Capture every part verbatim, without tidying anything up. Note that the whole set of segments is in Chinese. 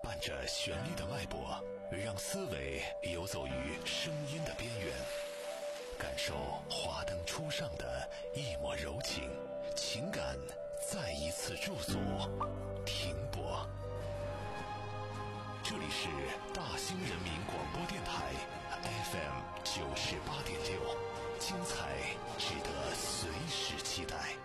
伴着旋律的脉搏，让思维游走于声音的边缘，感受华灯初上的一抹柔情，情感再一次驻足停泊。这里是大兴人民广播电台 F M 九十八点六，精彩值得随时期待。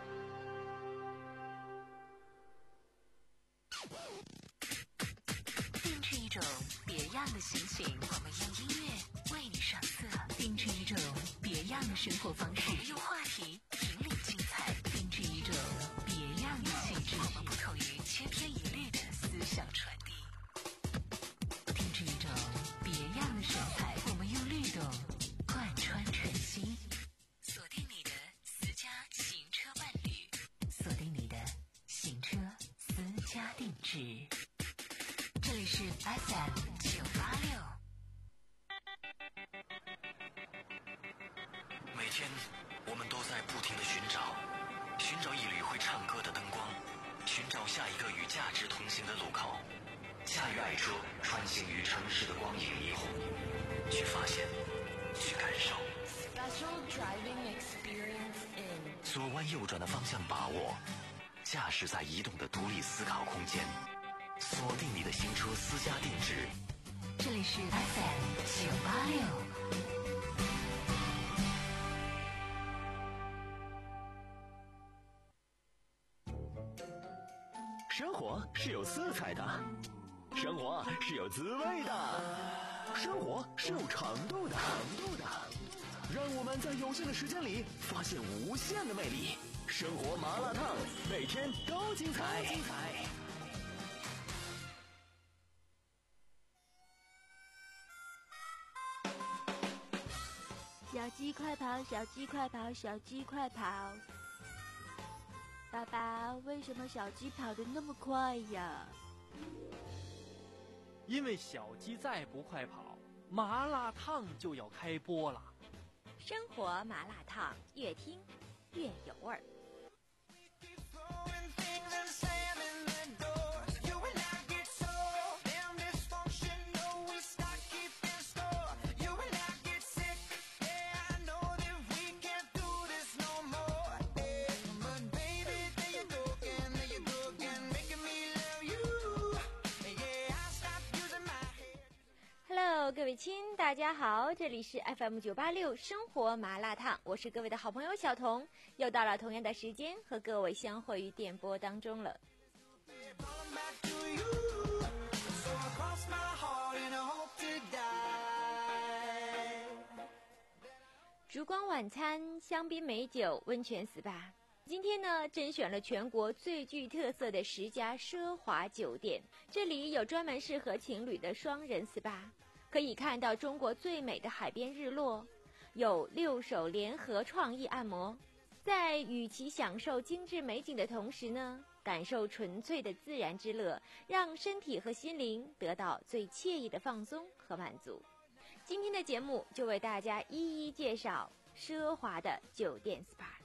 定制一种别样的心情，我们用音乐为你上色；定制一种别样的生活方式，我们用话题引领精彩；定制一种别样的气质，我们不同于千篇一律的思想传递；定制一种别样的神采，我们用律动贯穿晨曦。锁定你的私家行车伴侣，锁定你的行车私家定制。这里是 F M 九八六。 每天我们都在不停地寻找，寻找一缕会唱歌的灯光，寻找下一个与价值同行的路口。驾驭爱车，穿行于城市的光影霓虹，去发现，去感受。 Special driving experience in 左弯右转的方向把握，驾驶在移动的独立思考空间。锁定你的行车私家定制， 这里是 F M 九八六。 生活是有色彩的，生活是有滋味的，生活是有长度的，长度的。让我们在有限的时间里发现无限的魅力。生活麻辣烫，每天都精彩。精彩。 小鸡快跑，小鸡快跑，小鸡快跑！爸爸，为什么小鸡跑得那么快呀？ 因为小鸡再不快跑，麻辣烫就要开播了。 生活麻辣烫，越听越有味儿。Hello， 各位亲，大家好，这里是 F M 九八六生活麻辣烫，我是各位的好朋友小彤，又到了同样的时间和各位相会于电波当中了。烛光晚餐，香槟美酒，温泉 S P A。今天呢，甄选了全国最具特色的十家奢华酒店，这里有专门适合情侣的双人 S P A， 可以看到中国最美的海边日落，有六手联合创意按摩，在与其享受精致美景的同时呢，感受纯粹的自然之乐，让身体和心灵得到最惬意的放松和满足。今天的节目就为大家一一介绍奢华的酒店 S P A。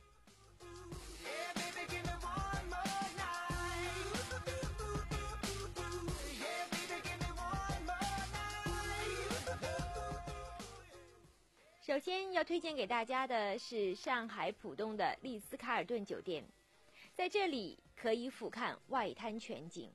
首先要推荐给大家的是上海浦东的丽思卡尔顿酒店，在这里可以俯瞰外滩全景。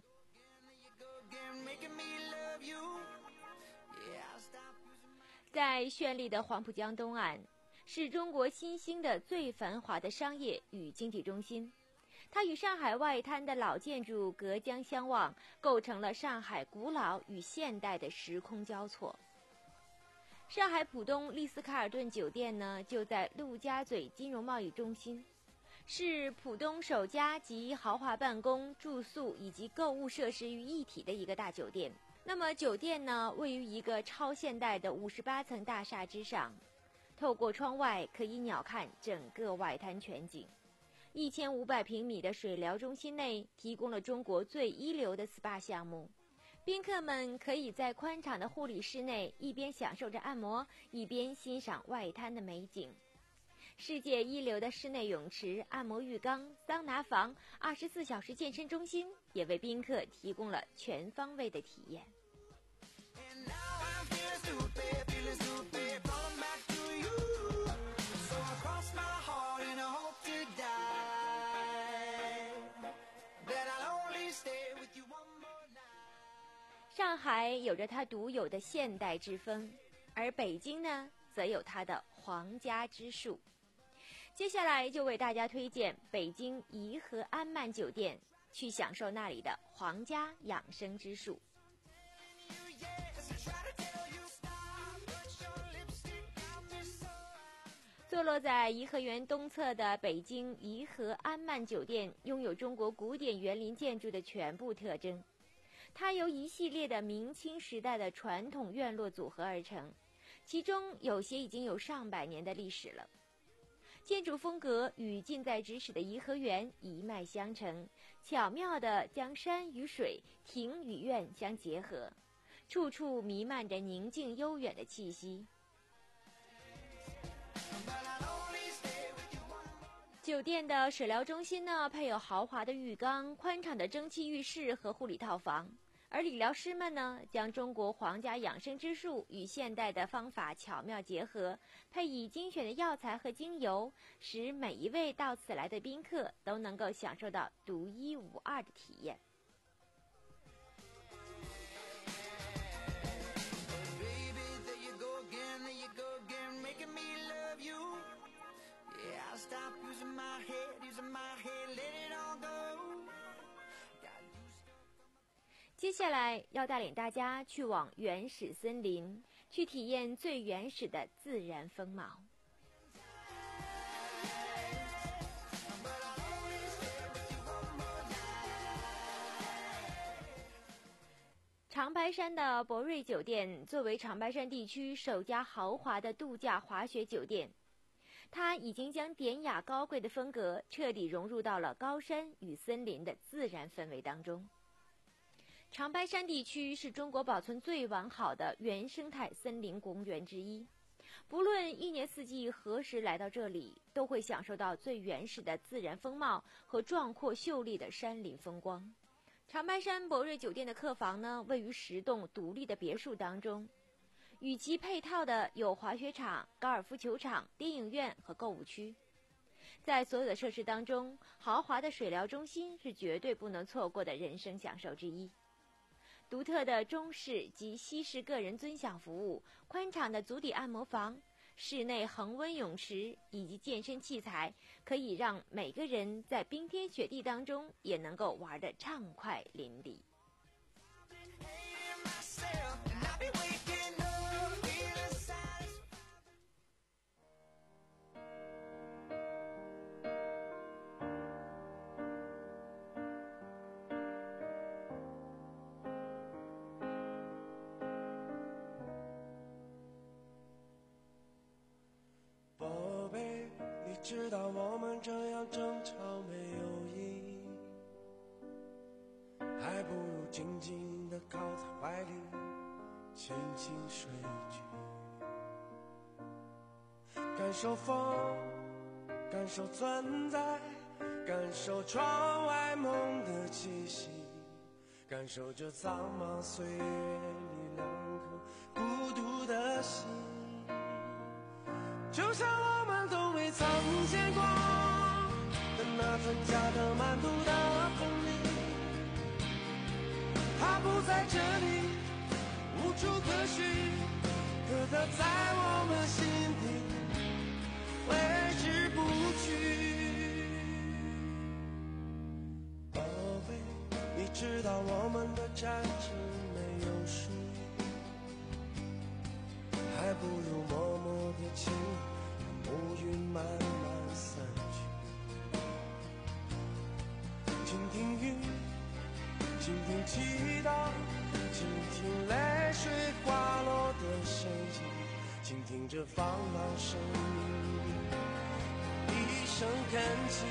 在绚丽的黄浦江东岸，是中国新兴的最繁华的商业与经济中心，它与上海外滩的老建筑隔江相望，构成了上海古老与现代的时空交错。上海浦东丽思卡尔顿酒店呢，就在陆家嘴金融贸易中心，是浦东首家集豪华办公、住宿以及购物设施于一体的一个大酒店。那么酒店呢，位于一个超现代的五十八层大厦之上，透过窗外可以鸟瞰整个外滩全景。一千五百平米的水疗中心内提供了中国最一流的 S P A 项目，宾客们可以在宽敞的护理室内一边享受着按摩，一边欣赏外滩的美景。世界一流的室内泳池、按摩浴缸、桑拿房、二十四小时健身中心也为宾客提供了全方位的体验。上海有着它独有的现代之风，而北京呢，则有它的皇家之术。接下来就为大家推荐北京颐和安曼酒店，去享受那里的皇家养生之术。坐落在颐和园东侧的北京颐和安曼酒店，拥有中国古典园林建筑的全部特征。它由一系列的明清时代的传统院落组合而成，其中有些已经有上百年的历史了。建筑风格与近在咫尺的颐和园一脉相承，巧妙地将山与水、庭与院相结合，处处弥漫着宁静悠远的气息。酒店的水疗中心呢，配有豪华的浴缸、宽敞的蒸汽浴室和护理套房，而理疗师们呢，将中国皇家养生之术与现代的方法巧妙结合，配以精选的药材和精油，使每一位到此来的宾客都能够享受到独一无二的体验。接下来要带领大家去往原始森林，去体验最原始的自然风貌。长白山的博瑞酒店作为长白山地区首家豪华的度假滑雪酒店，它已经将典雅高贵的风格彻底融入到了高山与森林的自然氛围当中。长白山地区是中国保存最完好的原生态森林公园之一，不论一年四季何时来到这里，都会享受到最原始的自然风貌和壮阔秀丽的山林风光。长白山博瑞酒店的客房呢，位于十栋独立的别墅当中，与其配套的有滑雪场、高尔夫球场、电影院和购物区。在所有的设施当中，豪华的水疗中心是绝对不能错过的人生享受之一。独特的中式及西式个人尊享服务，宽敞的足底按摩房，室内恒温泳池以及健身器材，可以让每个人在冰天雪地当中也能够玩得畅快淋漓。 知道我们这样争吵没有意义，还不如静静地靠在怀里轻轻睡去，感受风，感受存在，感受窗外梦的气息，感受这苍茫岁月里两颗孤独的心，就像我们都未曾见过的那份加德满都的风景，它不在这里，无处可寻，可它在我们心底挥之不去。宝贝，你知道我们的战争没有输赢，还不如默默地亲，乌云慢慢散去，倾听雨，倾听祈祷，倾听泪水滑落的声音，倾听这放浪生命的一声恳请，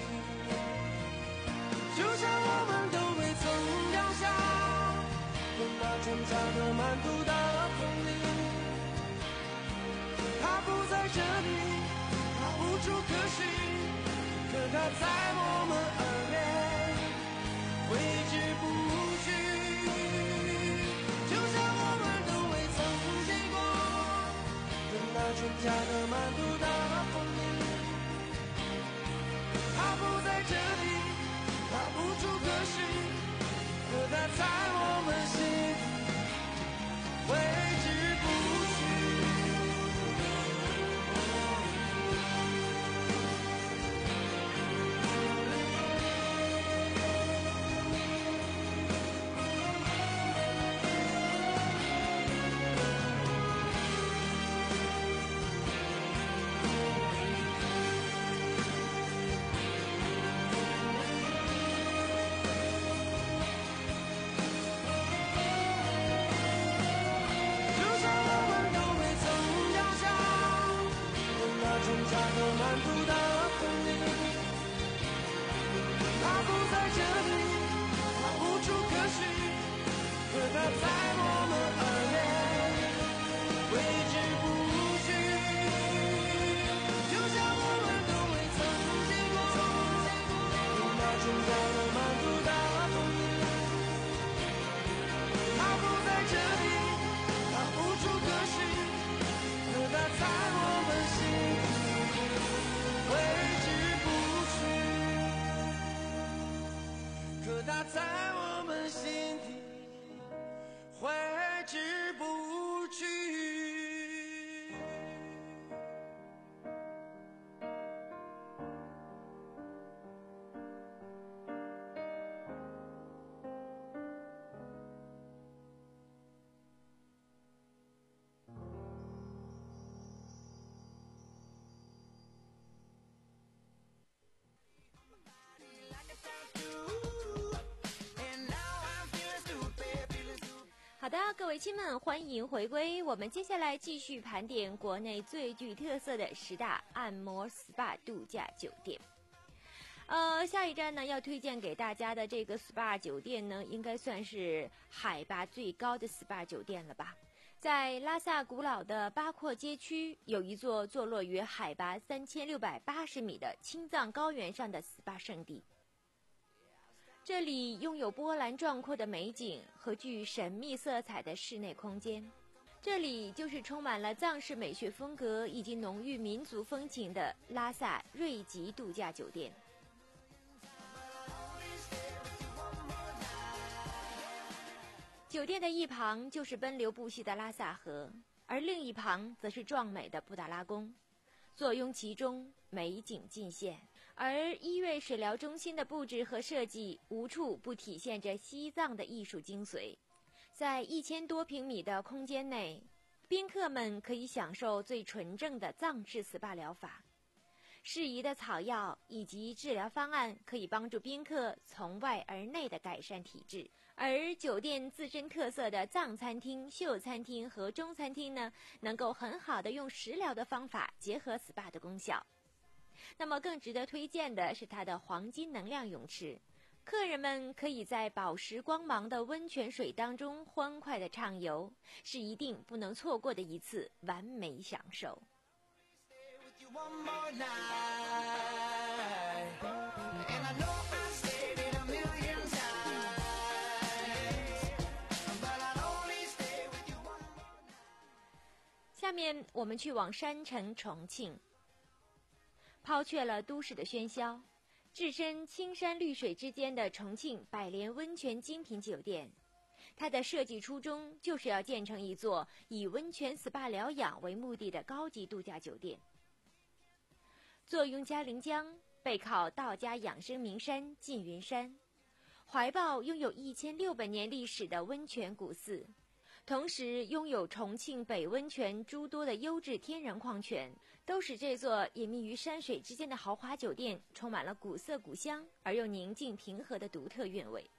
就像我们都未曾掉下的那种加德满都的风铃，它不在这里，它无处可寻，可它在我们耳边挥之不家的满肚大风里，他不在这里，他无处可去，可他在我们心里挥之不去。他在我们心底挥之不去。 好的，各位亲们，欢迎回归。我们接下来继续盘点国内最具特色的十大按摩 S P A 度假酒店。呃，下一站呢要推荐给大家的这个 S P A 酒店呢，应该算是海拔最高的 S P A 酒店了吧？在拉萨古老的八廓街区，有一座坐落于海拔三千六百八十米的青藏高原上的 S P A 圣地。这里拥有波澜壮阔的美景和具神秘色彩的室内空间，这里就是充满了藏式美学风格以及浓郁民族风情的拉萨瑞吉度假酒店。酒店的一旁就是奔流不息的拉萨河，而另一旁则是壮美的布达拉宫，坐拥其中，美景尽现。而医院水疗中心的布置和设计无处不体现着西藏的艺术精髓。在一千多平米的空间内，宾客们可以享受最纯正的藏式 S P A 疗法，适宜的草药以及治疗方案可以帮助宾客从外而内的改善体质。而酒店自身特色的藏餐厅、秀餐厅和中餐厅呢，能够很好的用食疗的方法结合 S P A 的功效。那么更值得推荐的是它的黄金能量泳池，客人们可以在宝石光芒的温泉水当中欢快地畅游，是一定不能错过的一次完美享受。下面我们去往山城重庆。抛却了都市的喧嚣，置身青山绿水之间的重庆百联温泉精品酒店，它的设计初衷就是要建成一座以温泉 S P A 疗养为目的的高级度假酒店。坐拥嘉陵江，背靠道家养生名山缙云山，怀抱拥有一千六百年历史的温泉古寺，同时拥有重庆北温泉诸多的优质天然矿泉，都使这座隐秘于山水之间的豪华酒店充满了古色古香而又宁静平和的独特韵味。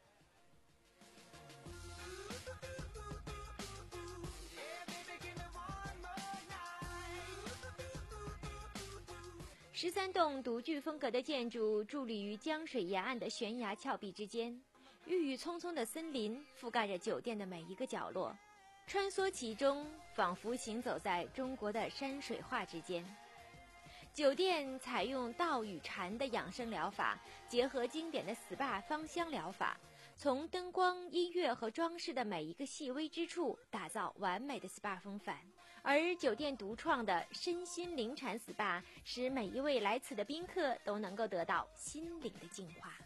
十三栋独具风格的建筑伫立于江水沿岸的悬崖峭壁之间，郁郁葱葱的森林覆盖着酒店的每一个角落，穿梭其中，仿佛行走在中国的山水画之间。酒店采用道与禅的养生疗法，结合经典的 S P A 芳香疗法，从灯光、音乐和装饰的每一个细微之处，打造完美的 S P A 风范。 而酒店独创的身心灵禅 S P A， 使每一位来此的宾客都能够得到心灵的净化。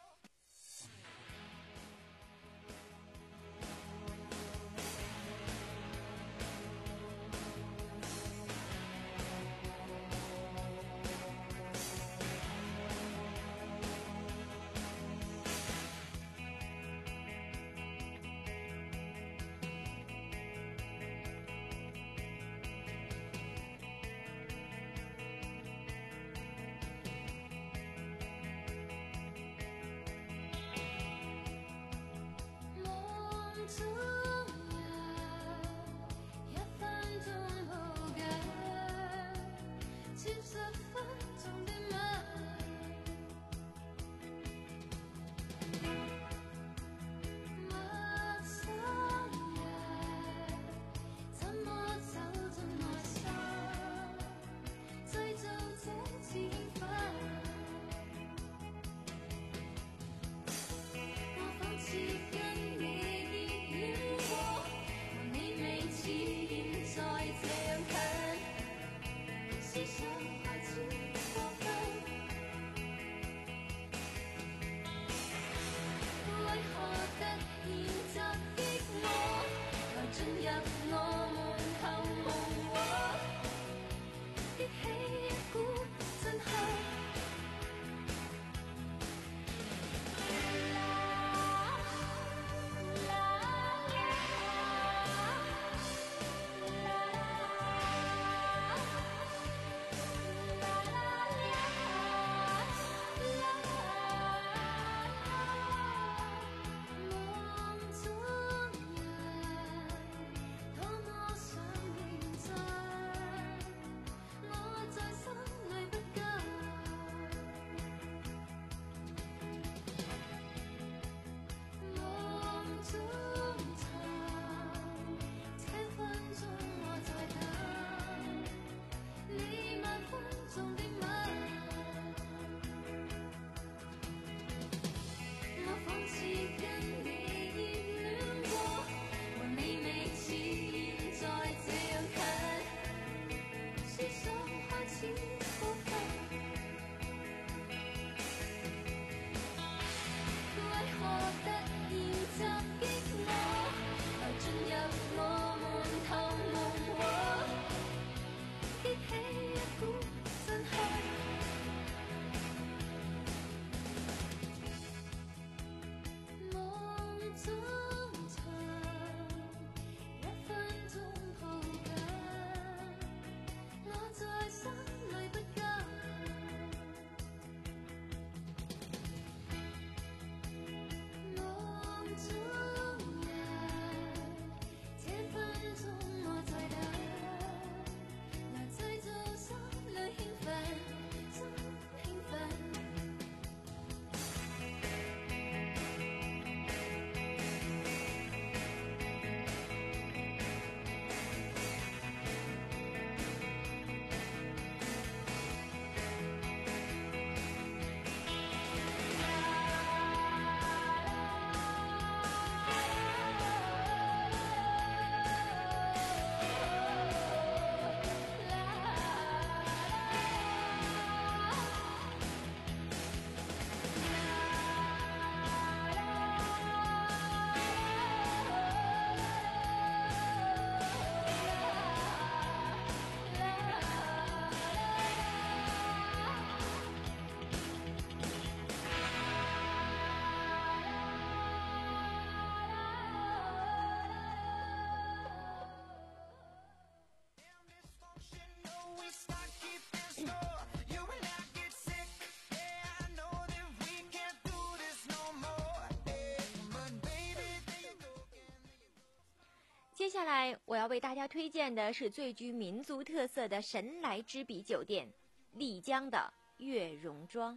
接下来我要为大家推荐的是最具民族特色的神来之笔酒店——丽江的悦榕庄。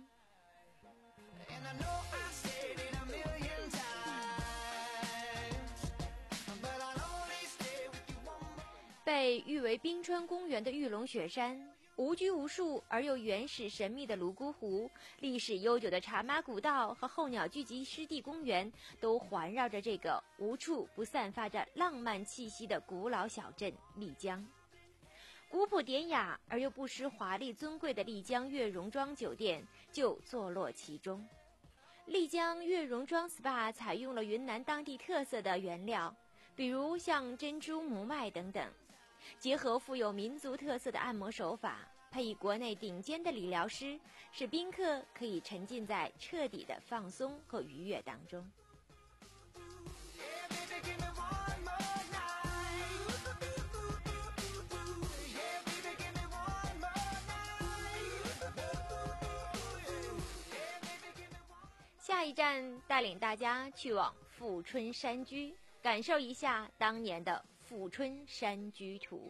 被誉为冰川公园的玉龙雪山，无拘无束而又原始神秘的泸沽湖，历史悠久的茶马古道和候鸟聚集湿地公园，都环绕着这个无处不散发着浪漫气息的古老小镇丽江。 古朴典雅而又不失华丽尊贵的丽江悦榕庄酒店就坐落其中。丽江悦榕庄 S P A 采用了云南当地特色的原料，比如像珍珠母麦等等，结合富有民族特色的按摩手法，配以国内顶尖的理疗师，使宾客可以沉浸在彻底的放松和愉悦当中。下一站带领大家去往富春山居，感受一下当年的富春山居图。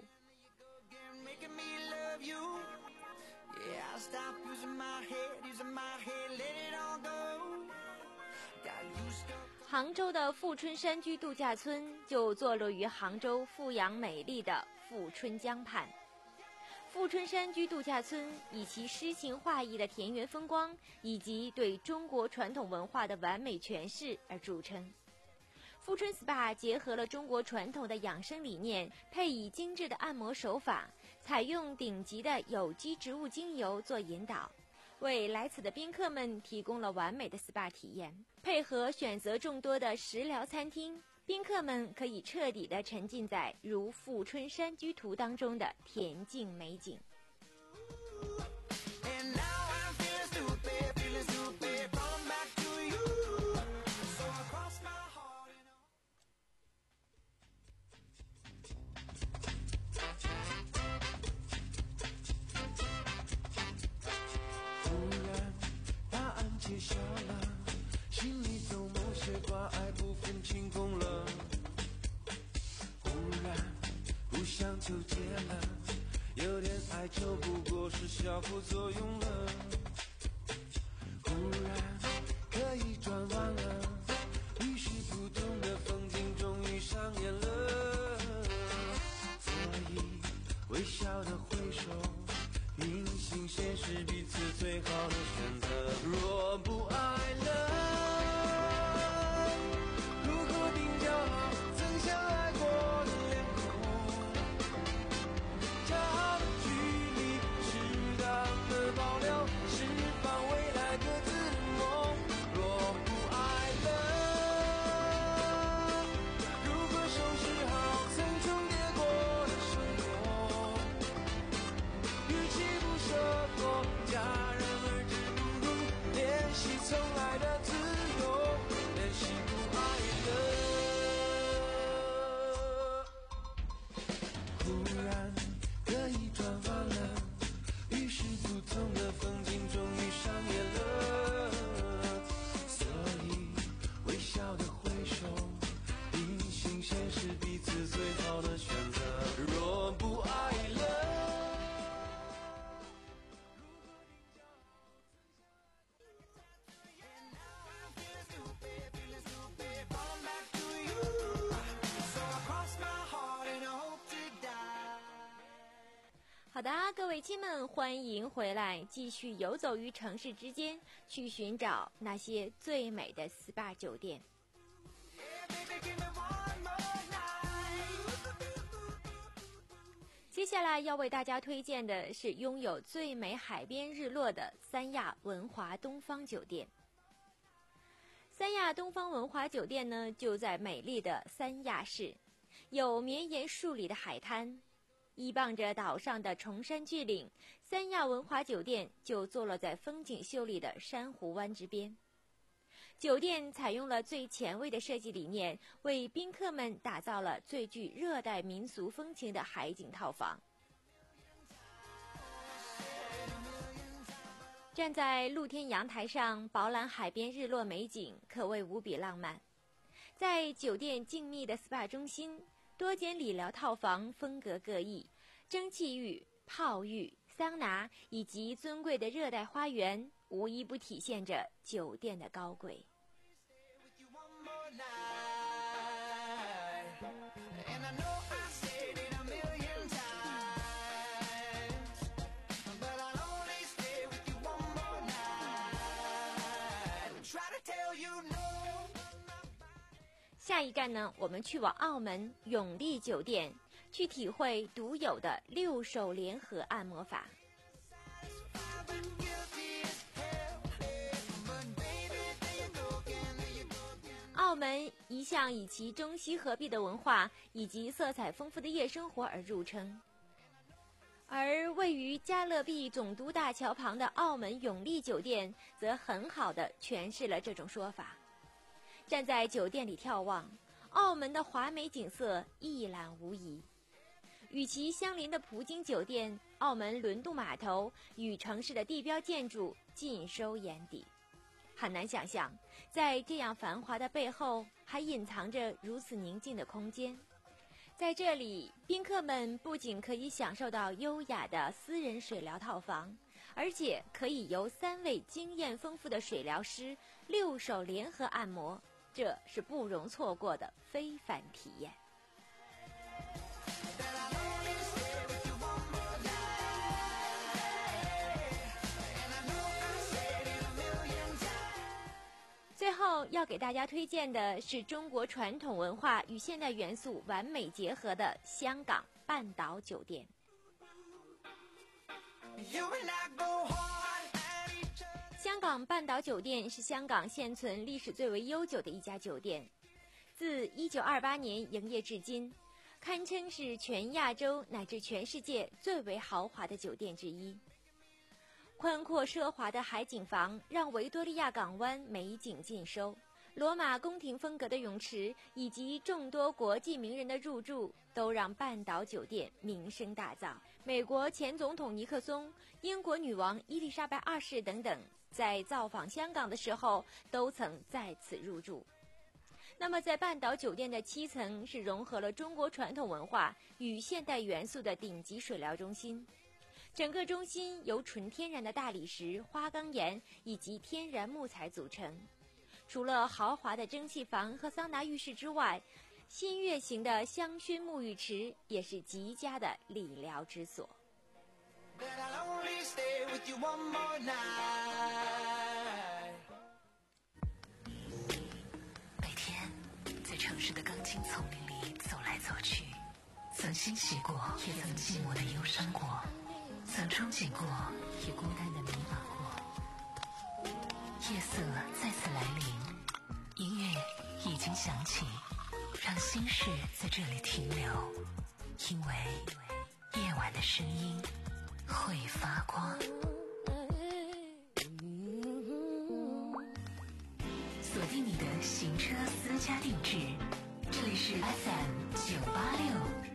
杭州的富春山居度假村就坐落于杭州富阳美丽的富春江畔。富春山居度假村以其诗情画意的田园风光以及对中国传统文化的完美诠释而著称。富春 S P A 结合了中国传统的养生理念，配以精致的按摩手法，采用顶级的有机植物精油做引导，为来此的宾客们提供了完美的 S P A 体验。配合选择众多的食疗餐厅，宾客们可以彻底地沉浸在如富春山居图当中的恬静美景。 忽然答案揭晓了，心里总某些挂碍不分青红了，忽然不想纠结了，有点哀愁不过是小副作用了，忽然可以转弯了，于是不同的风景终于上演了，所以微笑的挥手，明心现实彼此最好的选择。若不爱了，如何定调好曾相爱过的脸孔？恰好的距离，适当的保留，释放未来各自的梦。若不爱了，如何收拾好曾重叠过的生活？与其不舍过戛然而止，不如练习从来的自由，练习不爱了。忽然可以转弯了，于是不同的风景终于上演了，所以微笑的挥手，平行现实彼此最好的选择。若不爱了， 好的，各位亲们，欢迎回来，继续游走于城市之间，去寻找那些最美的 S P A 酒店。接下来要为大家推荐的是拥有最美海边日落的三亚文华东方酒店。三亚东方文华酒店呢，就在美丽的三亚市，有绵延数里的海滩，依傍着岛上的崇山峻岭，三亚文华酒店就坐落在风景秀丽的珊瑚湾之边。酒店采用了最前卫的设计理念，为宾客们打造了最具热带民俗风情的海景套房。站在露天阳台上饱览海边日落美景，可谓无比浪漫。在酒店静谧的 S P A 中心，多间理疗套房风格各异，蒸汽浴、泡浴、桑拿以及尊贵的热带花园，无一不体现着酒店的高贵。下一站呢，我们去往澳门永利酒店， 去体会独有的六手联合按摩法。澳门一向以其中西合璧的文化以及色彩丰富的夜生活而著称，而位于加勒比总督大桥旁的澳门永利酒店则很好地诠释了这种说法。站在酒店里眺望，澳门的华美景色一览无遗。与其相邻的葡京酒店、澳门轮渡码头与城市的地标建筑尽收眼底。很难想象，在这样繁华的背后，还隐藏着如此宁静的空间。在这里，宾客们不仅可以享受到优雅的私人水疗套房，而且可以由三位经验丰富的水疗师六手联合按摩，这是不容错过的非凡体验。最后要给大家推荐的是中国传统文化与现代元素完美结合的香港半岛酒店。香港半岛酒店是香港现存历史最为悠久的一家酒店，自一九二八年营业至今，堪称是全亚洲乃至全世界最为豪华的酒店之一。宽阔奢华的海景房让维多利亚港湾美景尽收，罗马宫廷风格的泳池以及众多国际名人的入住都让半岛酒店名声大噪。美国前总统尼克松、英国女王伊丽莎白二世等等在造访香港的时候都曾在此入住。那么在半岛酒店的七层是融合了中国传统文化与现代元素的顶级水疗中心，整个中心由纯天然的大理石、花岗岩以及天然木材组成。除了豪华的蒸汽房和桑拿浴室之外，新月形的香薰沐浴池也是极佳的理疗之所。 每天在城市的钢筋丛林里走来走去，曾欣喜过，也曾寂寞的忧伤过，曾憧憬过，也孤单的迷茫过。夜色再次来临，音乐已经响起，让心事在这里停留，因为夜晚的声音会发光。锁定你的行车私家定制，这里是 F M 九八六。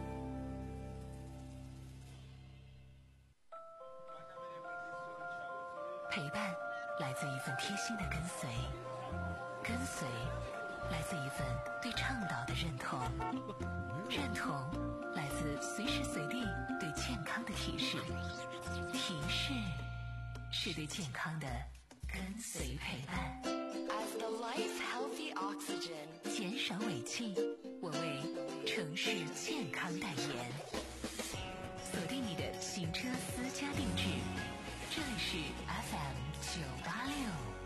陪伴来自一份贴心的跟随，跟随来自一份对倡导的认同，认同来自随时随地对健康的提示，提示是对健康的跟随陪伴。As the life healthy oxygen， 减少尾气，我为城市健康代言。锁定你的行车私家定制，这里是 F M 九八六。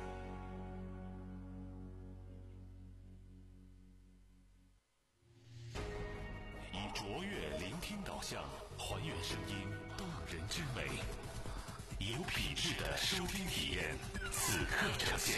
以卓越聆听导向，还原声音动人之美，有品质的收听体验，此刻呈现。